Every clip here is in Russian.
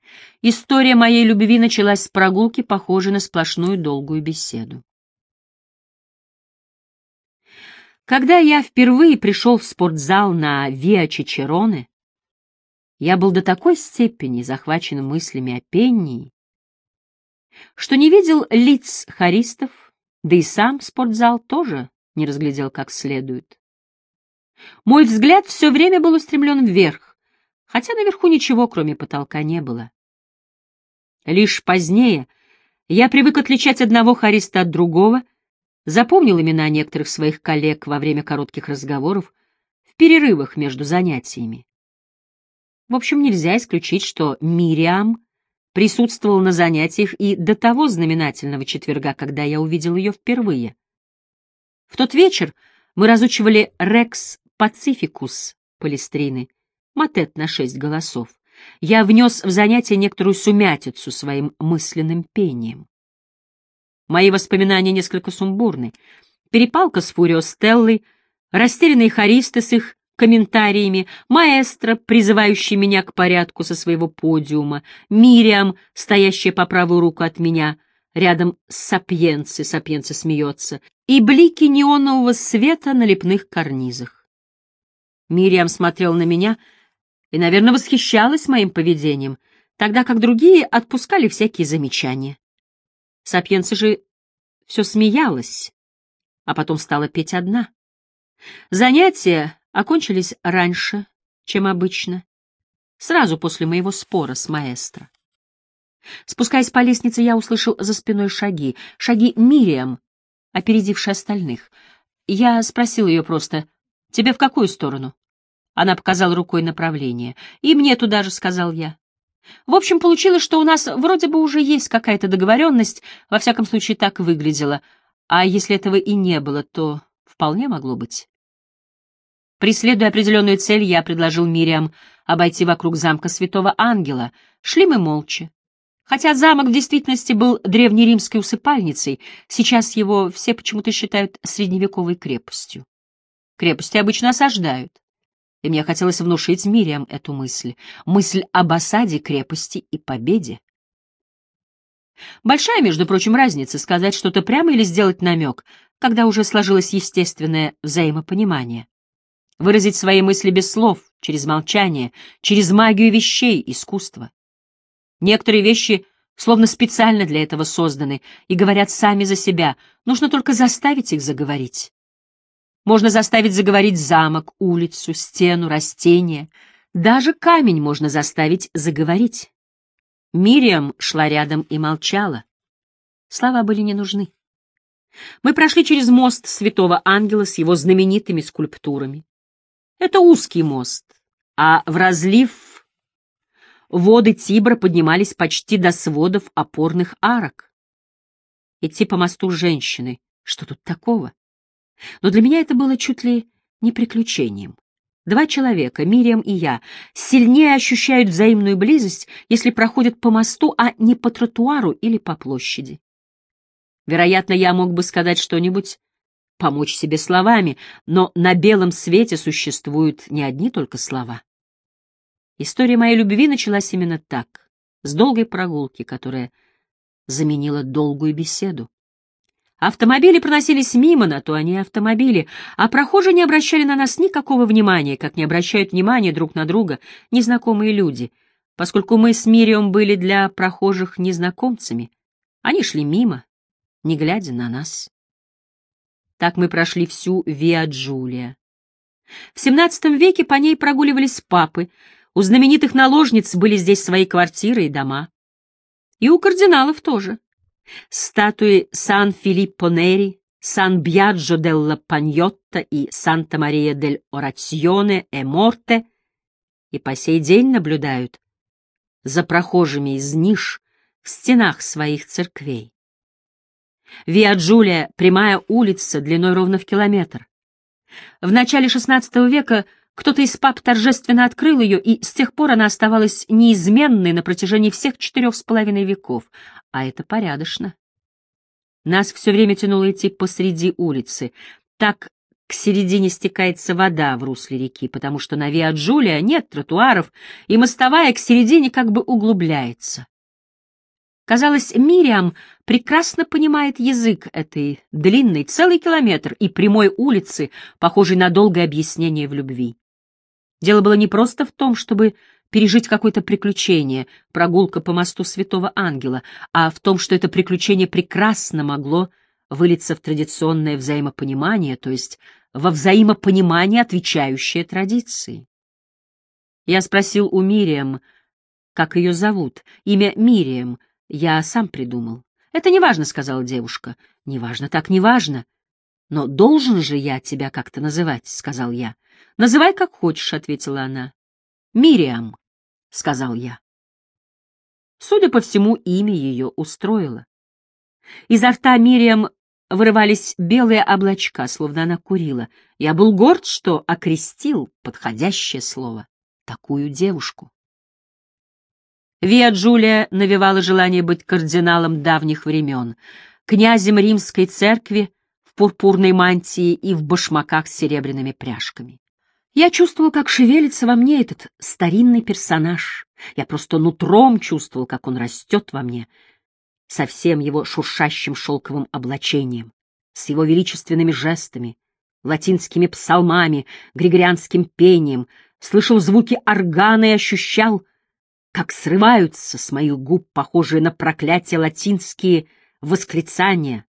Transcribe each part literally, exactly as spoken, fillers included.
История моей любви началась с прогулки, похожей на сплошную долгую беседу. Когда я впервые пришел в спортзал на Виа Чичероне, я был до такой степени захвачен мыслями о пении, что не видел лиц хористов, да и сам спортзал тоже не разглядел как следует. Мой взгляд все время был устремлен вверх, хотя наверху ничего, кроме потолка, не было. Лишь позднее я привык отличать одного хориста от другого, запомнил имена некоторых своих коллег во время коротких разговоров, в перерывах между занятиями. В общем, нельзя исключить, что Мириам присутствовала на занятиях и до того знаменательного четверга, когда я увидел ее впервые. В тот вечер мы разучивали «Рекс Пацификус» Палестрины, мотет на шесть голосов. Я внес в занятие некоторую сумятицу своим мысленным пением. Мои воспоминания несколько сумбурны. Перепалка с Фурио Стеллой, растерянные хористы с их комментариями, маэстро, призывающий меня к порядку со своего подиума, Мириам, стоящая по правую руку от меня, рядом с Сапьенци, Сапьенци смеется, и блики неонового света на лепных карнизах. Мириам смотрел на меня и, наверное, восхищалась моим поведением, тогда как другие отпускали всякие замечания. Сапьенци же все смеялась, а потом стала петь одна. Занятия окончились раньше, чем обычно, сразу после моего спора с маэстро. Спускаясь по лестнице, я услышал за спиной шаги, шаги Мириам, опередившей остальных. Я спросил ее просто: «Тебе в какую сторону?» Она показала рукой направление. «И мне туда же», — сказал я. В общем, получилось, что у нас вроде бы уже есть какая-то договоренность, во всяком случае так выглядело, а если этого и не было, то вполне могло быть. Преследуя определенную цель, я предложил Мириам обойти вокруг замка Святого Ангела. Шли мы молча. Хотя замок в действительности был древнеримской усыпальницей, сейчас его все почему-то считают средневековой крепостью. Крепости обычно осаждают. И мне хотелось внушить Мириам эту мысль, мысль об осаде крепости и победе. Большая, между прочим, разница сказать что-то прямо или сделать намек, когда уже сложилось естественное взаимопонимание. Выразить свои мысли без слов, через молчание, через магию вещей, искусства. Некоторые вещи словно специально для этого созданы и говорят сами за себя, нужно только заставить их заговорить. Можно заставить заговорить замок, улицу, стену, растение. Даже камень можно заставить заговорить. Мириам шла рядом и молчала. Слова были не нужны. Мы прошли через мост Святого Ангела с его знаменитыми скульптурами. Это узкий мост, а в разлив воды Тибра поднимались почти до сводов опорных арок. Идти по мосту женщины, что тут такого? Но для меня это было чуть ли не приключением. Два человека, Мириам и я, сильнее ощущают взаимную близость, если проходят по мосту, а не по тротуару или по площади. Вероятно, я мог бы сказать что-нибудь, помочь себе словами, но на белом свете существуют не одни только слова. История моей любви началась именно так, с долгой прогулки, которая заменила долгую беседу. Автомобили проносились мимо, на то они автомобили, а прохожие не обращали на нас никакого внимания, как не обращают внимания друг на друга незнакомые люди, поскольку мы с Мириам были для прохожих незнакомцами. Они шли мимо, не глядя на нас. Так мы прошли всю Виа Джулия. В семнадцатом веке по ней прогуливались папы, у знаменитых наложниц были здесь свои квартиры и дома. И у кардиналов тоже. Статуи Сан-Филиппо Нери, Сан-Бьяджо делла Паньотта и Санта-Мария дель Орационе э Морте и по сей день наблюдают за прохожими из ниш в стенах своих церквей. Виа Джулия — прямая улица длиной ровно в километр. В начале шестнадцатого века кто-то из пап торжественно открыл ее, и с тех пор она оставалась неизменной на протяжении всех четырех с половиной веков, а это порядочно. Нас все время тянуло идти посреди улицы, так к середине стекается вода в русле реки, потому что на Виа Джулия нет тротуаров, и мостовая к середине как бы углубляется. Казалось, Мириам прекрасно понимает язык этой длинной, целый километр, и прямой улицы, похожей на долгое объяснение в любви. Дело было не просто в том, чтобы пережить какое-то приключение, прогулка по мосту Святого Ангела, а в том, что это приключение прекрасно могло вылиться в традиционное взаимопонимание, то есть во взаимопонимание, отвечающее традиции. Я спросил у Мириам, как ее зовут. Имя Мириам я сам придумал. «Это неважно», — сказала девушка. «Неважно, так неважно. Но должен же я тебя как-то называть», — сказал я. «Называй как хочешь», — ответила она. «Мириам», — сказал я. Судя по всему, имя ее устроило. Изо рта Мириам вырывались белые облачка, словно она курила. Я был горд, что окрестил, подходящее слово, такую девушку. Виа Джулия навевала желание быть кардиналом давних времен, князем римской церкви в пурпурной мантии и в башмаках с серебряными пряжками. Я чувствовал, как шевелится во мне этот старинный персонаж. Я просто нутром чувствовал, как он растет во мне, со всем его шуршащим шелковым облачением, с его величественными жестами, латинскими псалмами, григорианским пением, слышал звуки органа и ощущал, как срываются с моих губ похожие на проклятие латинские восклицания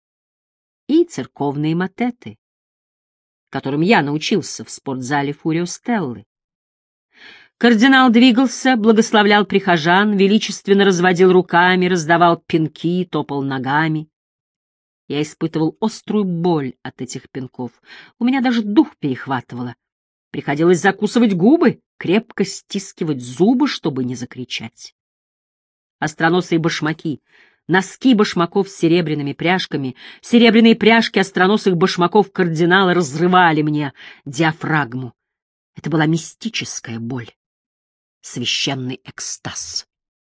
и церковные мотеты, которым я научился в спортзале Фурио Стеллы. Кардинал двигался, благословлял прихожан, величественно разводил руками, раздавал пинки, топал ногами. Я испытывал острую боль от этих пинков. У меня даже дух перехватывало. Приходилось закусывать губы, крепко стискивать зубы, чтобы не закричать. Остроносые башмаки, носки башмаков с серебряными пряжками, серебряные пряжки остроносых башмаков кардинала разрывали мне диафрагму. Это была мистическая боль, священный экстаз.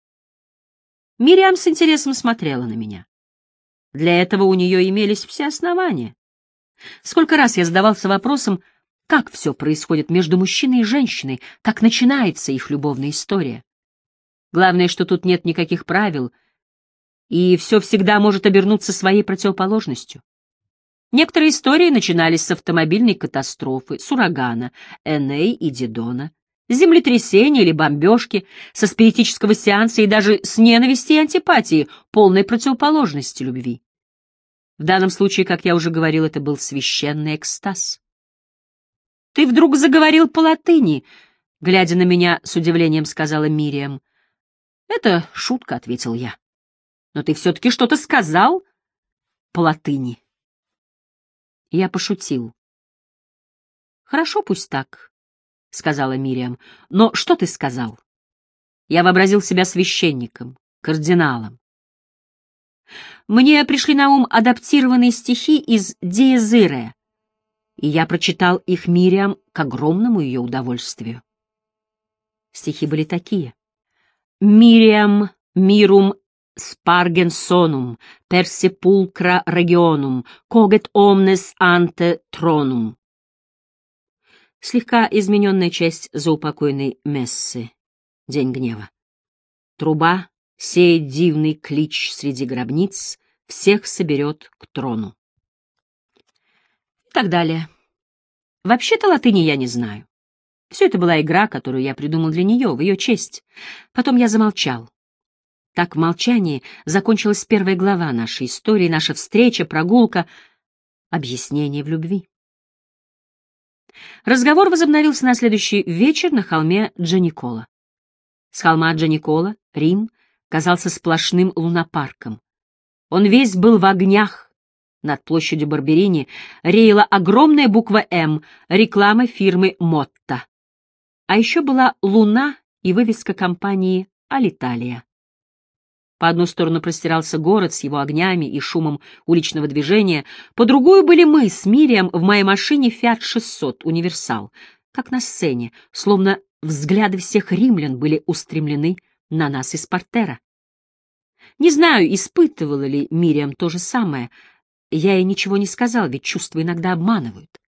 Мириам с интересом смотрела на меня. Для этого у нее имелись все основания. Сколько раз я задавался вопросом, как все происходит между мужчиной и женщиной, как начинается их любовная история. Главное, что тут нет никаких правил, и все всегда может обернуться своей противоположностью. Некоторые истории начинались с автомобильной катастрофы, с урагана, Эней и Дидона, землетрясения или бомбежки, со спиритического сеанса и даже с ненависти и антипатии, полной противоположности любви. В данном случае, как я уже говорил, это был священный экстаз. «Ты вдруг заговорил по-латыни», — глядя на меня с удивлением сказала Мириам. «Это шутка», — ответил я. «Но ты все-таки что-то сказал по-латыни». Я пошутил. «Хорошо, пусть так», — сказала Мириам. «Но что ты сказал?» Я вообразил себя священником, кардиналом. Мне пришли на ум адаптированные стихи из «Диез Ире», и я прочитал их Мириам к огромному ее удовольствию. Стихи были такие. «Мириам мирум spargensonum per sepulcra regionum, coget omnes ante tronum». Слегка измененная часть заупокойной мессы, День гнева. Труба сеет дивный клич среди гробниц, всех соберет к трону. И так далее. Вообще-то латыни я не знаю. Все это была игра, которую я придумал для нее, в ее честь. Потом я замолчал. Так в молчании закончилась первая глава нашей истории, наша встреча, прогулка, объяснение в любви. Разговор возобновился на следующий вечер на холме Джаникола. С холма Джаникола Рим казался сплошным лунопарком. Он весь был в огнях. Над площадью Барберини реяла огромная буква «М», реклама фирмы «Мотта». А еще была луна и вывеска компании «Алиталия». По одну сторону простирался город с его огнями и шумом уличного движения, по другую были мы с Мириам в моей машине «Фиат шестьсот» универсал, как на сцене, словно взгляды всех римлян были устремлены на нас из портера. Не знаю, испытывала ли Мириам то же самое. Я ей ничего не сказал, ведь чувства иногда обманывают.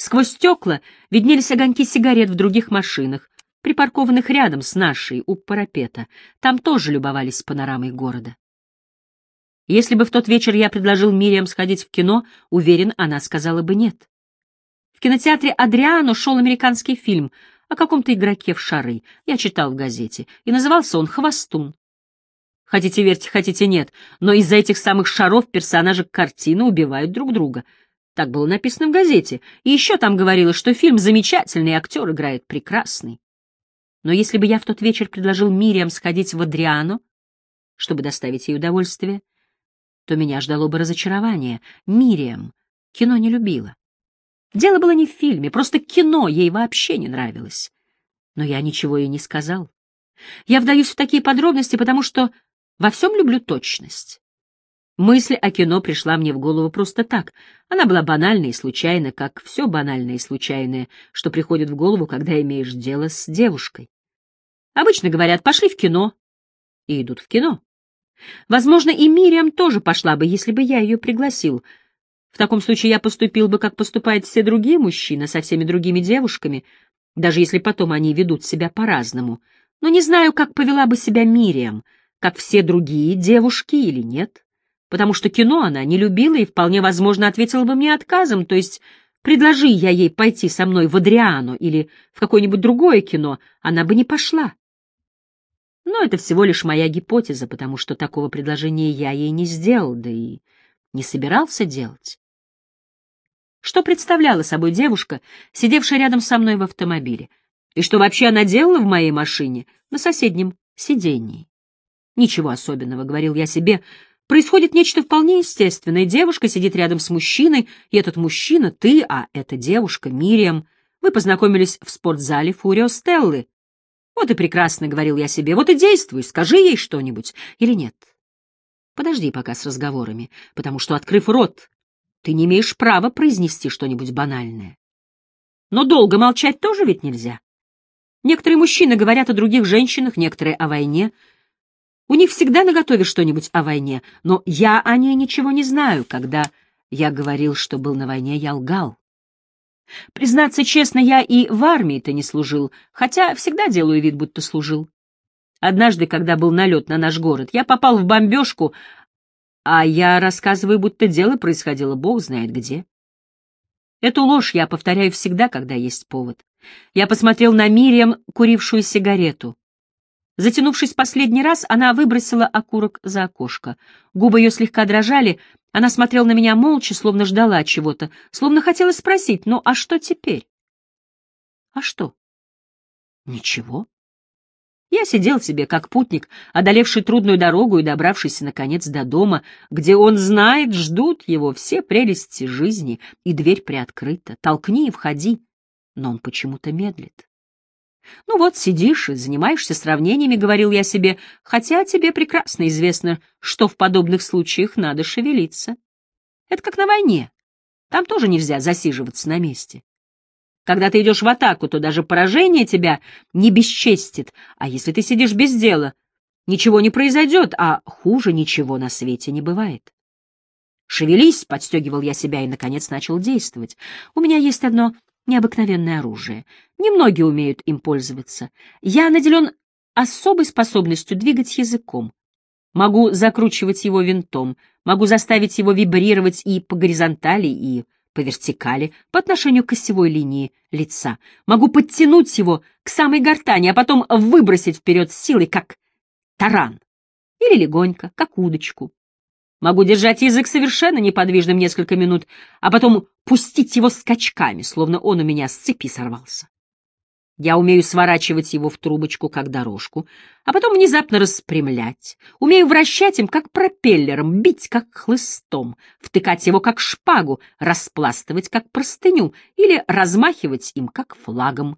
Сквозь стекла виднелись огоньки сигарет в других машинах, припаркованных рядом с нашей, у парапета. Там тоже любовались панорамой города. Если бы в тот вечер я предложил Мириам сходить в кино, уверен, она сказала бы нет. В кинотеатре «Адриано» шел американский фильм о каком-то игроке в шары, я читал в газете, и назывался он «Хвостун». Хотите верьте, хотите нет, но из-за этих самых шаров персонажи картины убивают друг друга. Так было написано в газете. И еще там говорилось, что фильм замечательный, актер играет прекрасный. Но если бы я в тот вечер предложил Мириам сходить в «Адриано», чтобы доставить ей удовольствие, то меня ждало бы разочарование. Мириам кино не любила. Дело было не в фильме, просто кино ей вообще не нравилось. Но я ничего ей не сказал. Я вдаюсь в такие подробности, потому что во всем люблю точность. Мысль о кино пришла мне в голову просто так. Она была банальной и случайна, как все банальное и случайное, что приходит в голову, когда имеешь дело с девушкой. Обычно говорят «пошли в кино» и идут в кино. Возможно, и Мириам тоже пошла бы, если бы я ее пригласил. В таком случае я поступил бы, как поступают все другие мужчины со всеми другими девушками, даже если потом они ведут себя по-разному. Но не знаю, как повела бы себя Мириам, как все другие девушки или нет, потому что кино она не любила и, вполне возможно, ответила бы мне отказом, то есть, предложи я ей пойти со мной в «Адриано» или в какое-нибудь другое кино, она бы не пошла. Но это всего лишь моя гипотеза, потому что такого предложения я ей не сделал, да и не собирался делать. Что представляла собой девушка, сидевшая рядом со мной в автомобиле? И что вообще она делала в моей машине на соседнем сидении? Ничего особенного, — говорил я себе. Происходит нечто вполне естественное. Девушка сидит рядом с мужчиной, и этот мужчина — ты, а эта девушка — Мириам. Вы познакомились в спортзале Фурио Стеллы. Вот и прекрасно, — говорил я себе, — вот и действуй, скажи ей что-нибудь или нет. Подожди пока с разговорами, потому что, открыв рот, ты не имеешь права произнести что-нибудь банальное. Но долго молчать тоже ведь нельзя. Некоторые мужчины говорят о других женщинах, некоторые о войне. У них всегда наготове что-нибудь о войне, но я о ней ничего не знаю. Когда я говорил, что был на войне, я лгал. Признаться честно, я и в армии-то не служил, хотя всегда делаю вид, будто служил. Однажды, когда был налет на наш город, я попал в бомбежку, а я рассказываю, будто дело происходило бог знает где. Эту ложь я повторяю всегда, когда есть повод. Я посмотрел на Мириам, курившую сигарету. Затянувшись последний раз, она выбросила окурок за окошко. Губы ее слегка дрожали, она смотрела на меня молча, словно ждала чего-то, словно хотела спросить: ну а что теперь? А что? Ничего. Я сидел себе как путник, одолевший трудную дорогу и добравшийся, наконец, до дома, где он знает, ждут его все прелести жизни, и дверь приоткрыта. Толкни и входи. Но он почему-то медлит. Ну вот, сидишь и занимаешься сравнениями, — говорил я себе, — хотя тебе прекрасно известно, что в подобных случаях надо шевелиться. Это как на войне. Там тоже нельзя засиживаться на месте. Когда ты идешь в атаку, то даже поражение тебя не бесчестит, а если ты сидишь без дела, ничего не произойдет, а хуже ничего на свете не бывает. «Шевелись», — подстегивал я себя и, наконец, начал действовать. У меня есть одно необыкновенное оружие. Немногие умеют им пользоваться. Я наделен особой способностью двигать языком. Могу закручивать его винтом, могу заставить его вибрировать и по горизонтали, и по вертикали, по отношению к осевой линии лица. Могу подтянуть его к самой гортани, а потом выбросить вперед с силой, как таран, или легонько, как удочку. Могу держать язык совершенно неподвижным несколько минут, а потом пустить его скачками, словно он у меня с цепи сорвался. Я умею сворачивать его в трубочку, как дорожку, а потом внезапно распрямлять. Умею вращать им, как пропеллером, бить, как хлыстом, втыкать его, как шпагу, распластывать, как простыню, или размахивать им, как флагом.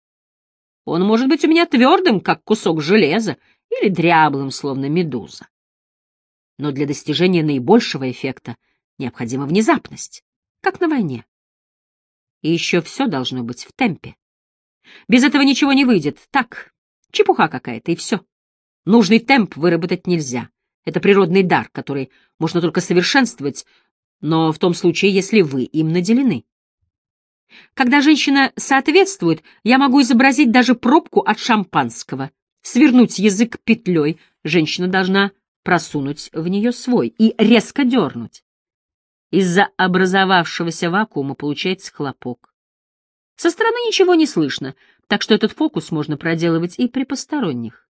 Он может быть у меня твердым, как кусок железа, или дряблым, словно медуза. Но для достижения наибольшего эффекта необходима внезапность, как на войне. И еще все должно быть в темпе. Без этого ничего не выйдет. Так, чепуха какая-то, и все. Нужный темп выработать нельзя. Это природный дар, который можно только совершенствовать, но в том случае, если вы им наделены. Когда женщина соответствует, я могу изобразить даже пробку от шампанского, свернуть язык петлей, женщина должна просунуть в нее свой и резко дернуть. Из-за образовавшегося вакуума получается хлопок. Со стороны ничего не слышно, так что этот фокус можно проделывать и при посторонних.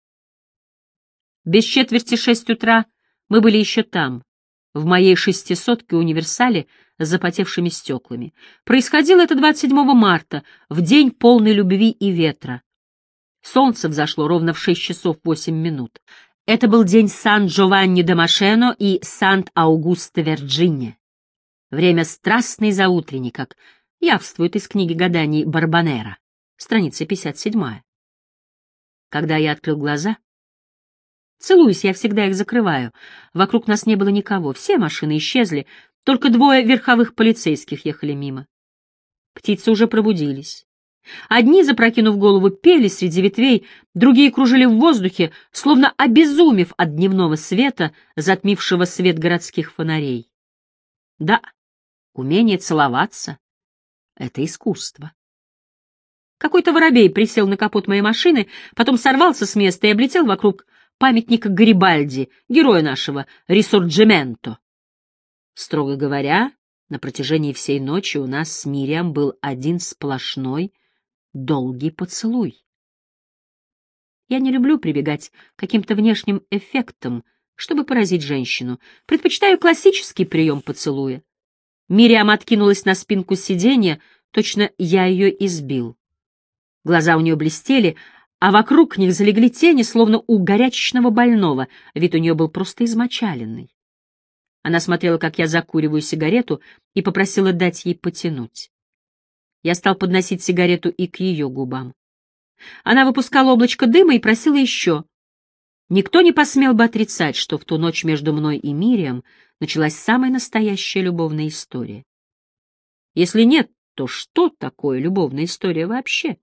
Без четверти шесть утра мы были еще там, в моей шестисотке универсале с запотевшими стеклами. Происходило это двадцать седьмого марта, в день полной любви и ветра. Солнце взошло ровно в шесть часов восемь минут. Это был день Сан-Джованни-де-Машено и Сант-Аугусто-Вирджиния. Время страстной заутренней, как явствует из книги гаданий Барбанера, страница пятьдесят семь. Когда я открыл глаза, целуюсь, я всегда их закрываю, вокруг нас не было никого, все машины исчезли, только двое верховых полицейских ехали мимо. Птицы уже пробудились. Одни, запрокинув голову, пели среди ветвей, другие кружили в воздухе, словно обезумев от дневного света, затмившего свет городских фонарей. Да, умение целоваться — это искусство. Какой-то воробей присел на капот моей машины, потом сорвался с места и облетел вокруг памятника Гарибальди, героя нашего Рисорджименто. Строго говоря, на протяжении всей ночи у нас с Мириам был один сплошной долгий поцелуй. Я не люблю прибегать к каким-то внешним эффектам, чтобы поразить женщину. Предпочитаю классический прием поцелуя. Мириам откинулась на спинку сиденья, точно я ее избил. Глаза у нее блестели, а вокруг них залегли тени, словно у горячечного больного, вид у нее был просто измочаленный. Она смотрела, как я закуриваю сигарету, и попросила дать ей потянуть. Я стал подносить сигарету и к ее губам. Она выпускала облачко дыма и просила еще. Никто не посмел бы отрицать, что в ту ночь между мной и Мириам началась самая настоящая любовная история. Если нет, то что такое любовная история вообще?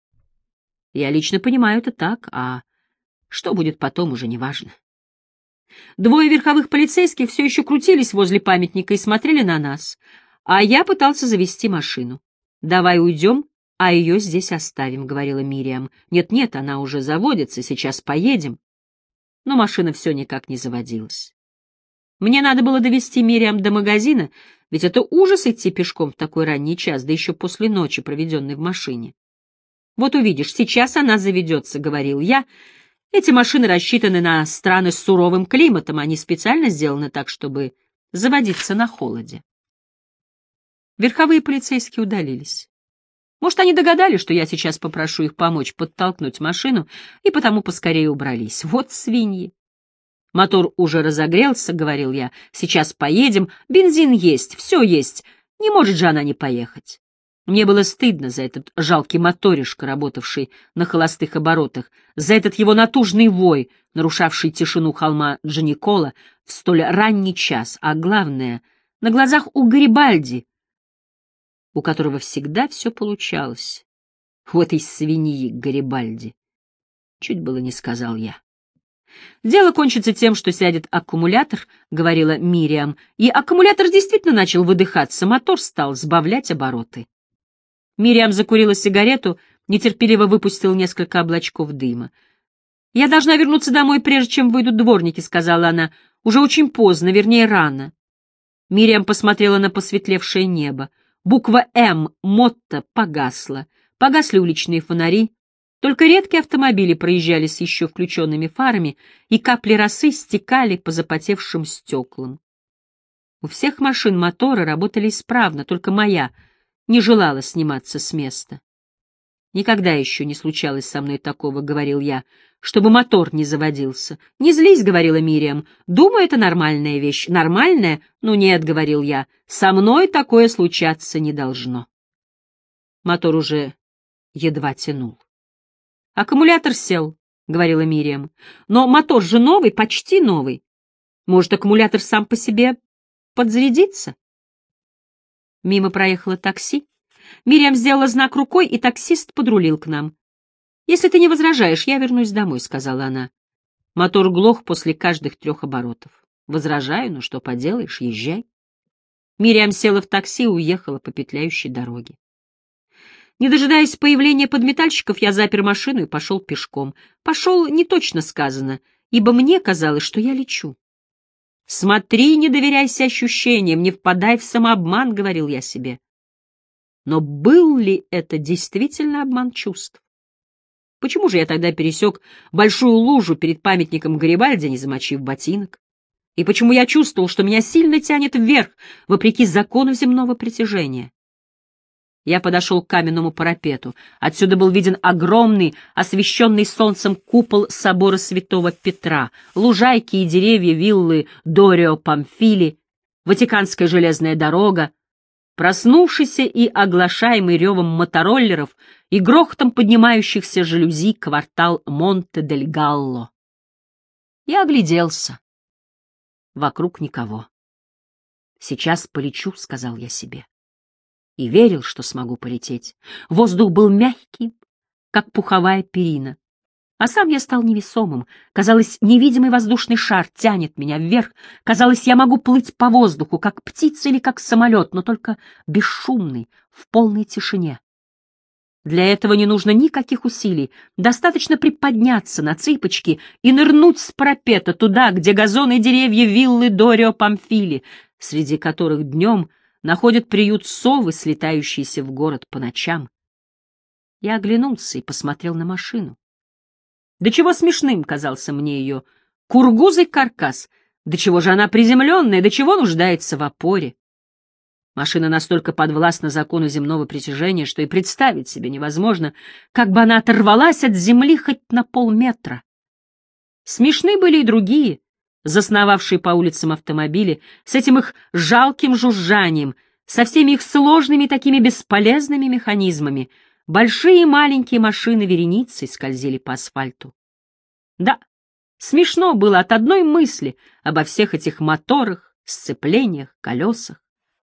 Я лично понимаю это так, а что будет потом, уже не важно. Двое верховых полицейских все еще крутились возле памятника и смотрели на нас, а я пытался завести машину. «Давай уйдем, а ее здесь оставим», — говорила Мириам. «Нет-нет, она уже заводится, сейчас поедем». Но машина все никак не заводилась. Мне надо было довести Мириам до магазина, ведь это ужас идти пешком в такой ранний час, да еще после ночи, проведенной в машине. «Вот увидишь, сейчас она заведется», — говорил я. «Эти машины рассчитаны на страны с суровым климатом, они специально сделаны так, чтобы заводиться на холоде». Верховые полицейские удалились. Может, они догадались, что я сейчас попрошу их помочь подтолкнуть машину, и потому поскорее убрались. Вот свиньи. «Мотор уже разогрелся», — говорил я. «Сейчас поедем. Бензин есть, все есть. Не может же она не поехать». Мне было стыдно за этот жалкий моторишко, работавший на холостых оборотах, за этот его натужный вой, нарушавший тишину холма Джаникола в столь ранний час, а главное, на глазах у Гарибальди, у которого всегда все получалось. У этой свиньи Гарибальди. Чуть было не сказал я. «Дело кончится тем, что сядет аккумулятор», — говорила Мириам, и аккумулятор действительно начал выдыхаться, мотор стал сбавлять обороты. Мириам закурила сигарету, нетерпеливо выпустила несколько облачков дыма. «Я должна вернуться домой, прежде чем выйдут дворники», — сказала она. «Уже очень поздно, вернее, рано». Мириам посмотрела на посветлевшее небо. Буква «М» мотто погасла. Погасли уличные фонари. Только редкие автомобили проезжали с еще включенными фарами, и капли росы стекали по запотевшим стеклам. У всех машин моторы работали исправно, только моя не желала сниматься с места. «Никогда еще не случалось со мной такого», — говорил я, — «чтобы мотор не заводился». «Не злись», — говорила Мириам, — «думаю, это нормальная вещь». «Нормальная? Ну нет», — говорил я, — «со мной такое случаться не должно». Мотор уже едва тянул. «Аккумулятор сел», — говорила Мириам, — «но мотор же новый, почти новый. Может, аккумулятор сам по себе подзарядится?» Мимо проехало такси. Мириам сделала знак рукой, и таксист подрулил к нам. «Если ты не возражаешь, я вернусь домой», — сказала она. Мотор глох после каждых трех оборотов. «Возражаю, но что поделаешь, езжай». Мириам села в такси и уехала по петляющей дороге. Не дожидаясь появления подметальщиков, я запер машину и пошел пешком. Пошел не точно сказано, ибо мне казалось, что я лечу. «Смотри, не доверяйся ощущениям, не впадай в самообман», — говорил я себе. Но был ли это действительно обман чувств? Почему же я тогда пересек большую лужу перед памятником Гарибальди, не замочив ботинок? И почему я чувствовал, что меня сильно тянет вверх, вопреки закону земного притяжения? Я подошел к каменному парапету. Отсюда был виден огромный, освещенный солнцем купол собора святого Петра, лужайки и деревья виллы Дорио Памфили, Ватиканская железная дорога, проснувшийся и оглашаемый ревом мотороллеров и грохотом поднимающихся жалюзи квартал Монте-дель-Галло. Я огляделся. Вокруг никого. «Сейчас полечу», — сказал я себе. И верил, что смогу полететь. Воздух был мягкий, как пуховая перина. А сам я стал невесомым. Казалось, невидимый воздушный шар тянет меня вверх. Казалось, я могу плыть по воздуху, как птица или как самолет, но только бесшумный, в полной тишине. Для этого не нужно никаких усилий. Достаточно приподняться на цыпочки и нырнуть с парапета туда, где газоны и деревья виллы Дорио Памфили, среди которых днем находят приют совы, слетающиеся в город по ночам. Я оглянулся и посмотрел на машину. До чего смешным казался мне ее кургузый каркас, до чего же она приземленная, до чего нуждается в опоре. Машина настолько подвластна закону земного притяжения, что и представить себе невозможно, как бы она оторвалась от земли хоть на полметра. Смешны были и другие, засновавшие по улицам автомобили, с этим их жалким жужжанием, со всеми их сложными такими бесполезными механизмами. Большие и маленькие машины вереницей скользили по асфальту. Да, смешно было от одной мысли обо всех этих моторах, сцеплениях, колесах.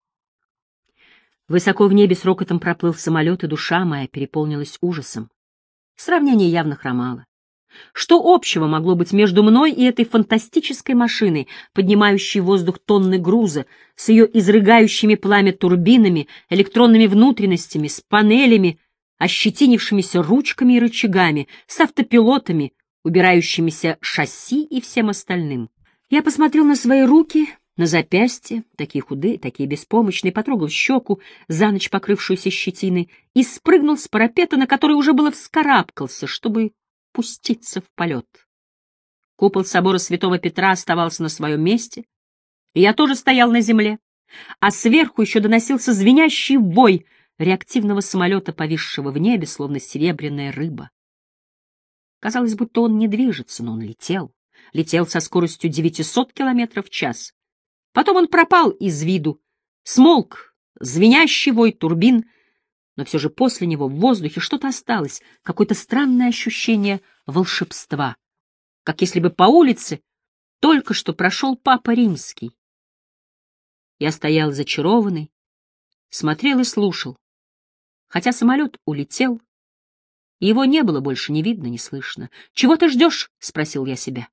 Высоко в небе с рокотом проплыл самолет, и душа моя переполнилась ужасом. Сравнение явно хромало. Что общего могло быть между мной и этой фантастической машиной, поднимающей в воздух тонны груза, с ее изрыгающими пламя турбинами, электронными внутренностями, с панелями, ощетинившимися ручками и рычагами, с автопилотами, убирающимися шасси и всем остальным? Я посмотрел на свои руки, на запястья, такие худые, такие беспомощные, потрогал щеку, за ночь покрывшуюся щетиной, и спрыгнул с парапета, на который уже было вскарабкался, чтобы пуститься в полет. Купол собора святого Петра оставался на своем месте, и я тоже стоял на земле, а сверху еще доносился звенящий вой реактивного самолета, повисшего в небе, словно серебряная рыба. Казалось, будто он не движется, но он летел, летел со скоростью девятисот километров в час. Потом он пропал из виду, смолк звенящий вой турбин, но все же после него в воздухе что-то осталось, какое-то странное ощущение волшебства, как если бы по улице только что прошел Папа Римский. Я стоял зачарованный, смотрел и слушал, хотя самолет улетел, и его не было больше ни видно, ни слышно. «Чего ты ждешь?» — спросил я себя.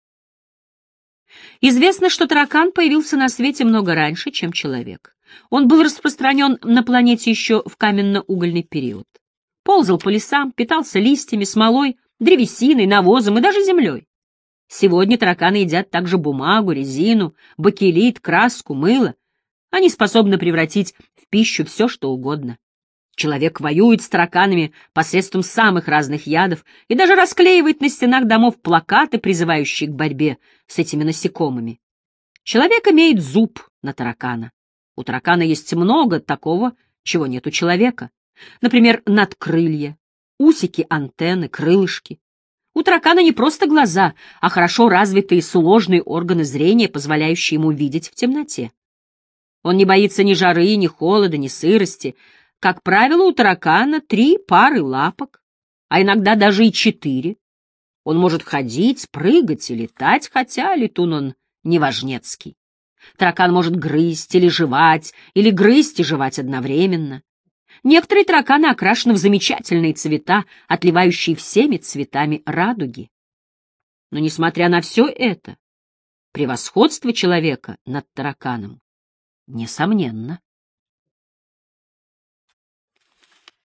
Известно, что таракан появился на свете много раньше, чем человек. Он был распространен на планете еще в каменно-угольный период. Ползал по лесам, питался листьями, смолой, древесиной, навозом и даже землей. Сегодня тараканы едят также бумагу, резину, бакелит, краску, мыло. Они способны превратить в пищу все, что угодно. Человек воюет с тараканами посредством самых разных ядов и даже расклеивает на стенах домов плакаты, призывающие к борьбе с этими насекомыми. Человек имеет зуб на таракана. У таракана есть много такого, чего нет у человека. Например, надкрылья, усики, антенны, крылышки. У таракана не просто глаза, а хорошо развитые сложные органы зрения, позволяющие ему видеть в темноте. Он не боится ни жары, ни холода, ни сырости. Как правило, у таракана три пары лапок, а иногда даже и четыре. Он может ходить, прыгать и летать, хотя летун он неважнецкий. Таракан может грызть или жевать, или грызть и жевать одновременно. Некоторые тараканы окрашены в замечательные цвета, отливающие всеми цветами радуги. Но, несмотря на все это, превосходство человека над тараканом несомненно.